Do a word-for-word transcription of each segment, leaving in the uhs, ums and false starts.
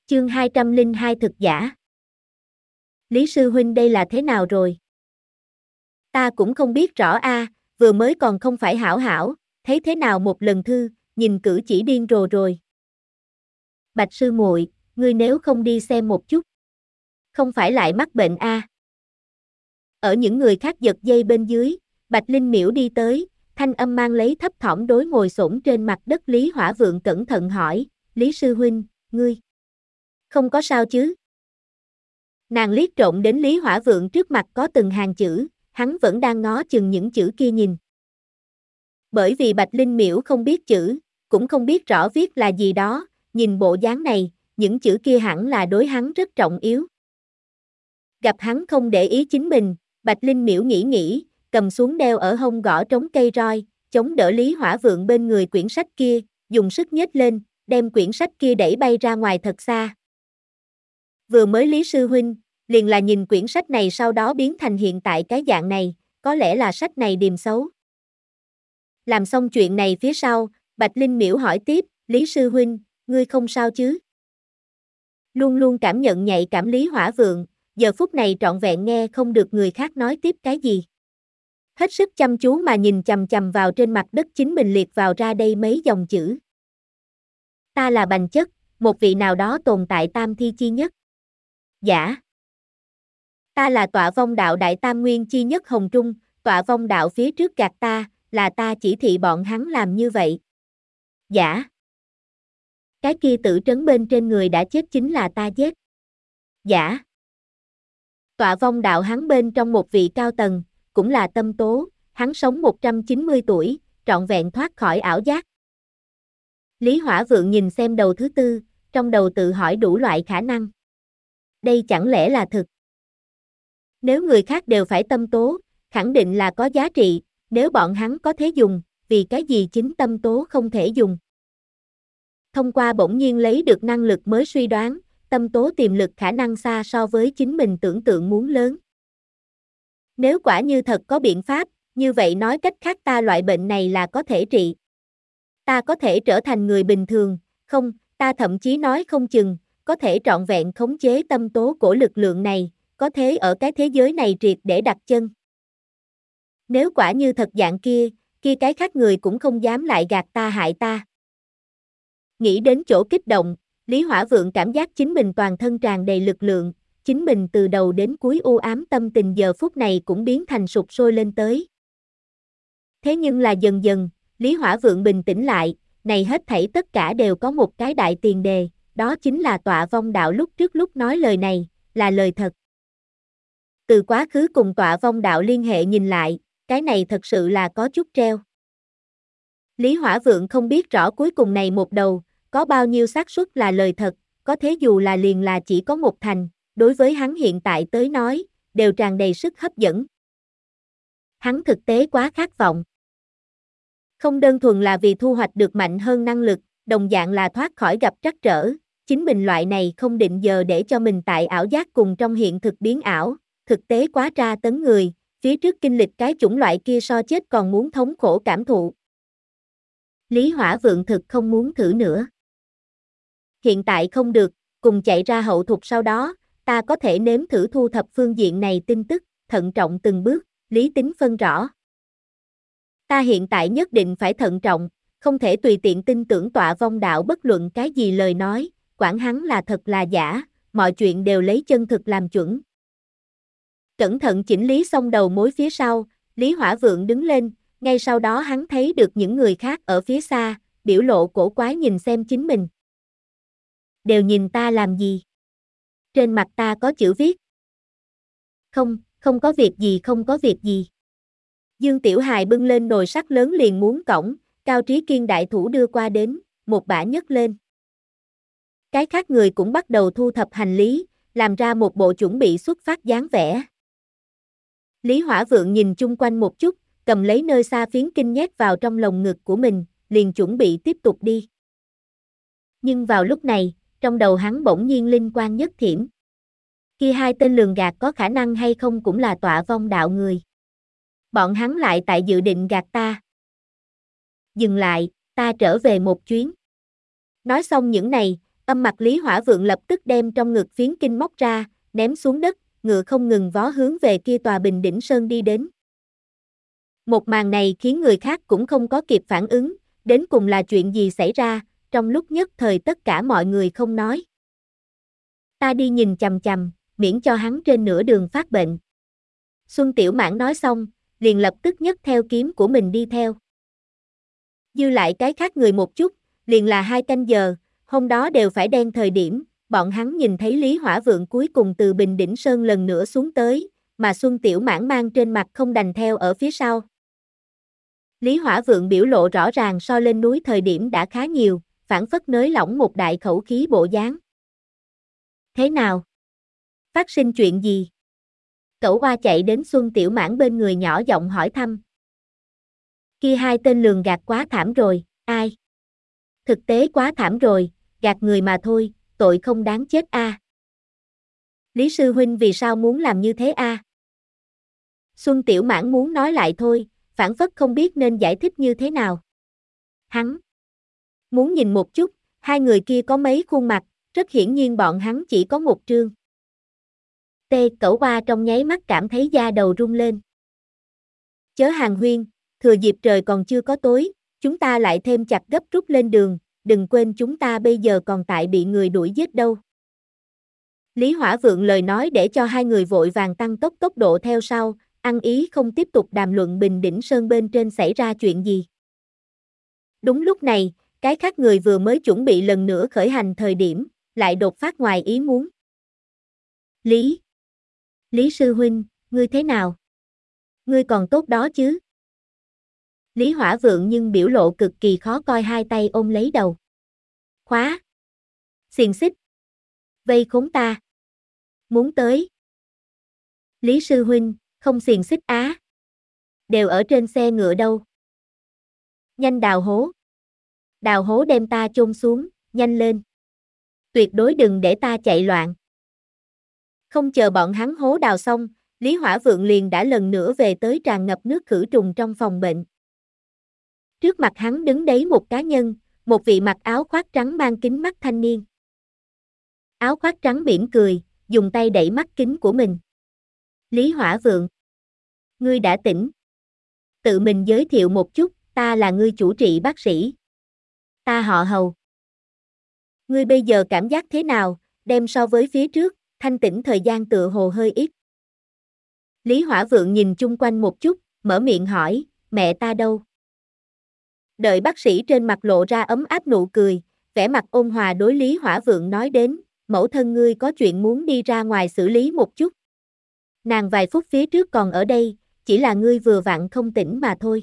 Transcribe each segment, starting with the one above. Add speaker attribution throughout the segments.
Speaker 1: Chương hai trăm lẻ hai thực giả. Lý sư huynh đây là thế nào rồi? Ta cũng không biết rõ a, vừa mới còn không phải hảo hảo, thấy thế nào một lần thư, nhìn cử chỉ điên rồ rồi. Bạch sư muội, ngươi nếu không đi xem một chút, không phải lại mắc bệnh a? Ở những người khác giật dây bên dưới, Bạch Linh Miễu đi tới, thanh âm mang lấy thấp thỏm đối ngồi xổm trên mặt đất Lý Hỏa Vượng cẩn thận hỏi, Lý sư huynh, ngươi không có sao chứ? Nàng liếc trộm đến Lý Hỏa Vượng trước mặt có từng hàng chữ, hắn vẫn đang ngó chừng những chữ kia nhìn. Bởi vì Bạch Linh Miễu không biết chữ, cũng không biết rõ viết là gì đó, nhìn bộ dáng này, những chữ kia hẳn là đối hắn rất trọng yếu. Gặp hắn không để ý chính mình, Bạch Linh Miễu nghĩ nghĩ, cầm xuống đeo ở hông gõ trống cây roi, chống đỡ Lý Hỏa Vượng bên người quyển sách kia, dùng sức nhếch lên, đem quyển sách kia đẩy bay ra ngoài thật xa. Vừa mới Lý sư huynh, liền là nhìn quyển sách này sau đó biến thành hiện tại cái dạng này, có lẽ là sách này điềm xấu. Làm xong chuyện này phía sau, Bạch Linh Miễu hỏi tiếp, Lý sư huynh, ngươi không sao chứ? Luôn luôn cảm nhận nhạy cảm Lý Hỏa Vượng, giờ phút này trọn vẹn nghe không được người khác nói tiếp cái gì. Hết sức chăm chú mà nhìn chằm chằm vào trên mặt đất chính mình liệt vào ra đây mấy dòng chữ. Ta là Bành Chất, một vị nào đó tồn tại tam thi chi nhất. Giả. Ta là Tọa Vong Đạo Đại Tam Nguyên chi nhất Hồng Trung, Tọa Vong Đạo phía trước gạt ta, là ta chỉ thị bọn hắn làm như vậy. Giả. Cái kia tử trấn bên trên người đã chết chính là ta giết. Giả. Tọa Vong Đạo hắn bên trong một vị cao tầng, cũng là Tâm Tố, hắn sống một trăm chín mươi tuổi, trọn vẹn thoát khỏi ảo giác. Lý Hỏa Vượng nhìn xem đầu thứ tư, trong đầu tự hỏi đủ loại khả năng. Đây chẳng lẽ là thực? Nếu người khác đều phải Tâm Tố, khẳng định là có giá trị, nếu bọn hắn có thể dùng, vì cái gì chính Tâm Tố không thể dùng? Thông qua bỗng nhiên lấy được năng lực mới suy đoán, Tâm Tố tiềm lực khả năng xa so với chính mình tưởng tượng muốn lớn. Nếu quả như thật có biện pháp, như vậy nói cách khác ta loại bệnh này là có thể trị. Ta có thể trở thành người bình thường, không, ta thậm chí nói không chừng, có thể trọn vẹn khống chế tâm tố của lực lượng này, có thế ở cái thế giới này triệt để đặt chân. Nếu quả như thật dạng kia, kia cái khác người cũng không dám lại gạt ta hại ta. Nghĩ đến chỗ kích động, Lý Hỏa Vượng cảm giác chính mình toàn thân tràn đầy lực lượng, chính mình từ đầu đến cuối u ám tâm tình giờ phút này cũng biến thành sục sôi lên tới. Thế nhưng là dần dần, Lý Hỏa Vượng bình tĩnh lại, này hết thảy tất cả đều có một cái đại tiền đề, đó chính là Tọa Vong Đạo lúc trước lúc nói lời này, là lời thật. Từ quá khứ cùng Tọa Vong Đạo liên hệ nhìn lại, cái này thật sự là có chút treo. Lý Hỏa Vượng không biết rõ cuối cùng này một đầu, có bao nhiêu xác suất là lời thật, có thế dù là liền là chỉ có một thành, đối với hắn hiện tại tới nói, đều tràn đầy sức hấp dẫn. Hắn thực tế quá khát vọng. Không đơn thuần là vì thu hoạch được mạnh hơn năng lực, đồng dạng là thoát khỏi gặp trắc trở, chính mình loại này không định giờ để cho mình tại ảo giác cùng trong hiện thực biến ảo, thực tế quá tra tấn người, phía trước kinh lịch cái chủng loại kia so chết còn muốn thống khổ cảm thụ. Lý Hỏa Vượng thực không muốn thử nữa. Hiện tại không được, cùng chạy ra hậu thục sau đó, ta có thể nếm thử thu thập phương diện này tin tức, thận trọng từng bước, lý tính phân rõ. Ta hiện tại nhất định phải thận trọng, không thể tùy tiện tin tưởng Tọa Vong Đạo bất luận cái gì lời nói, quản hắn là thật là giả, mọi chuyện đều lấy chân thực làm chuẩn. Cẩn thận chỉnh lý xong đầu mối phía sau, Lý Hỏa Vượng đứng lên, ngay sau đó hắn thấy được những người khác ở phía xa, biểu lộ cổ quái nhìn xem chính mình. Đều nhìn ta làm gì? Trên mặt ta có chữ viết. Không, không có việc gì không có việc gì. Dương Tiểu Hài bưng lên nồi sắt lớn liền muốn cõng, Cao Trí Kiên đại thủ đưa qua đến, một bả nhấc lên. Cái khác người cũng bắt đầu thu thập hành lý, làm ra một bộ chuẩn bị xuất phát dáng vẻ. Lý Hỏa Vượng nhìn chung quanh một chút, cầm lấy nơi xa phiến kinh nhét vào trong lồng ngực của mình, liền chuẩn bị tiếp tục đi. Nhưng vào lúc này, trong đầu hắn bỗng nhiên linh quang nhất thiểm. Kia hai tên lường gạt có khả năng hay không cũng là Tọa Vong Đạo người. Bọn hắn lại tại dự định gạt ta. Dừng lại, ta trở về một chuyến. Nói xong những này, Âm mặt Lý Hỏa Vượng lập tức đem trong ngực phiến kinh móc ra, ném xuống đất, ngựa không ngừng vó hướng về kia tòa Bình Đỉnh Sơn đi đến. Một màn này khiến người khác cũng không có kịp phản ứng, đến cùng là chuyện gì xảy ra, trong lúc nhất thời tất cả mọi người không nói. Ta đi nhìn chằm chằm, miễn cho hắn trên nửa đường phát bệnh. Xuân Tiểu Mãn nói xong, liền lập tức nhấc theo kiếm của mình đi theo. Dư lại cái khác người một chút, liền là hai canh giờ, hôm đó đều phải đen thời điểm, bọn hắn nhìn thấy Lý Hỏa Vượng cuối cùng từ Bình Đỉnh Sơn lần nữa xuống tới, mà Xuân Tiểu Mãn mang trên mặt không đành theo ở phía sau. Lý Hỏa Vượng biểu lộ rõ ràng so lên núi thời điểm đã khá nhiều, phản phất nới lỏng một đại khẩu khí bộ dáng. Thế nào? Phát sinh chuyện gì? Cẩu Oa chạy đến Xuân Tiểu Mãn bên người nhỏ giọng hỏi thăm. Kia hai tên lường gạt quá thảm rồi, ai? Thực tế quá thảm rồi, gạt người mà thôi, tội không đáng chết a. À. Lý sư huynh vì sao muốn làm như thế a? À? Xuân Tiểu Mãn muốn nói lại thôi, phản phất không biết nên giải thích như thế nào. Hắn muốn nhìn một chút, hai người kia có mấy khuôn mặt, rất hiển nhiên bọn hắn chỉ có một trương. Tê Cẩu Oa trong nháy mắt cảm thấy da đầu rung lên. Chớ hàng huyên, thừa dịp trời còn chưa có tối, chúng ta lại thêm chặt gấp rút lên đường, đừng quên chúng ta bây giờ còn tại bị người đuổi giết đâu. Lý Hỏa Vượng lời nói để cho hai người vội vàng tăng tốc tốc độ theo sau, ăn ý không tiếp tục đàm luận Bình Đỉnh Sơn bên trên xảy ra chuyện gì. Đúng lúc này, cái khác người vừa mới chuẩn bị lần nữa khởi hành thời điểm, lại đột phát ngoài ý muốn. Lý! Lý sư huynh, ngươi thế nào? Ngươi còn tốt đó chứ? Lý Hỏa Vượng nhưng biểu lộ cực kỳ khó coi, hai tay ôm lấy đầu. Khóa! Xiềng xích! Vây khốn ta! Muốn tới! Lý sư huynh, không xiềng xích á! Đều ở trên xe ngựa đâu? Nhanh đào hố! Đào hố đem ta chôn xuống, nhanh lên! Tuyệt đối đừng để ta chạy loạn! Không chờ bọn hắn hố đào xong, Lý Hỏa Vượng liền đã lần nữa về tới tràn ngập nước khử trùng trong phòng bệnh. Trước mặt hắn đứng đấy một cá nhân, một vị mặc áo khoác trắng mang kính mắt thanh niên. Áo khoác trắng mỉm cười, dùng tay đẩy mắt kính của mình. Lý Hỏa Vượng, ngươi đã tỉnh. Tự mình giới thiệu một chút, ta là ngươi chủ trị bác sĩ. Ta họ Hầu. Ngươi bây giờ cảm giác thế nào, đem so với phía trước, thanh tĩnh thời gian tựa hồ hơi ít. Lý Hỏa Vượng nhìn chung quanh một chút, mở miệng hỏi, mẹ ta đâu? Đợi bác sĩ trên mặt lộ ra ấm áp nụ cười, vẻ mặt ôn hòa đối Lý Hỏa Vượng nói đến, mẫu thân ngươi có chuyện muốn đi ra ngoài xử lý một chút. Nàng vài phút phía trước còn ở đây, chỉ là ngươi vừa vặn không tỉnh mà thôi.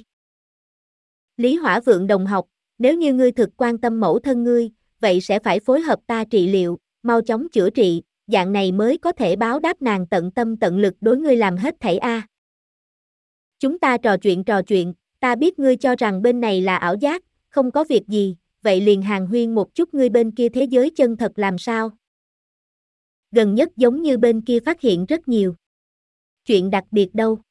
Speaker 1: Lý Hỏa Vượng đồng học, nếu như ngươi thực quan tâm mẫu thân ngươi, vậy sẽ phải phối hợp ta trị liệu, mau chóng chữa trị, dạng này mới có thể báo đáp nàng tận tâm tận lực đối ngươi làm hết thảy a. À. Chúng ta trò chuyện trò chuyện, ta biết ngươi cho rằng bên này là ảo giác, không có việc gì, vậy liền hàn huyên một chút ngươi bên kia thế giới chân thật làm sao. Gần nhất giống như bên kia phát hiện rất nhiều chuyện đặc biệt đâu.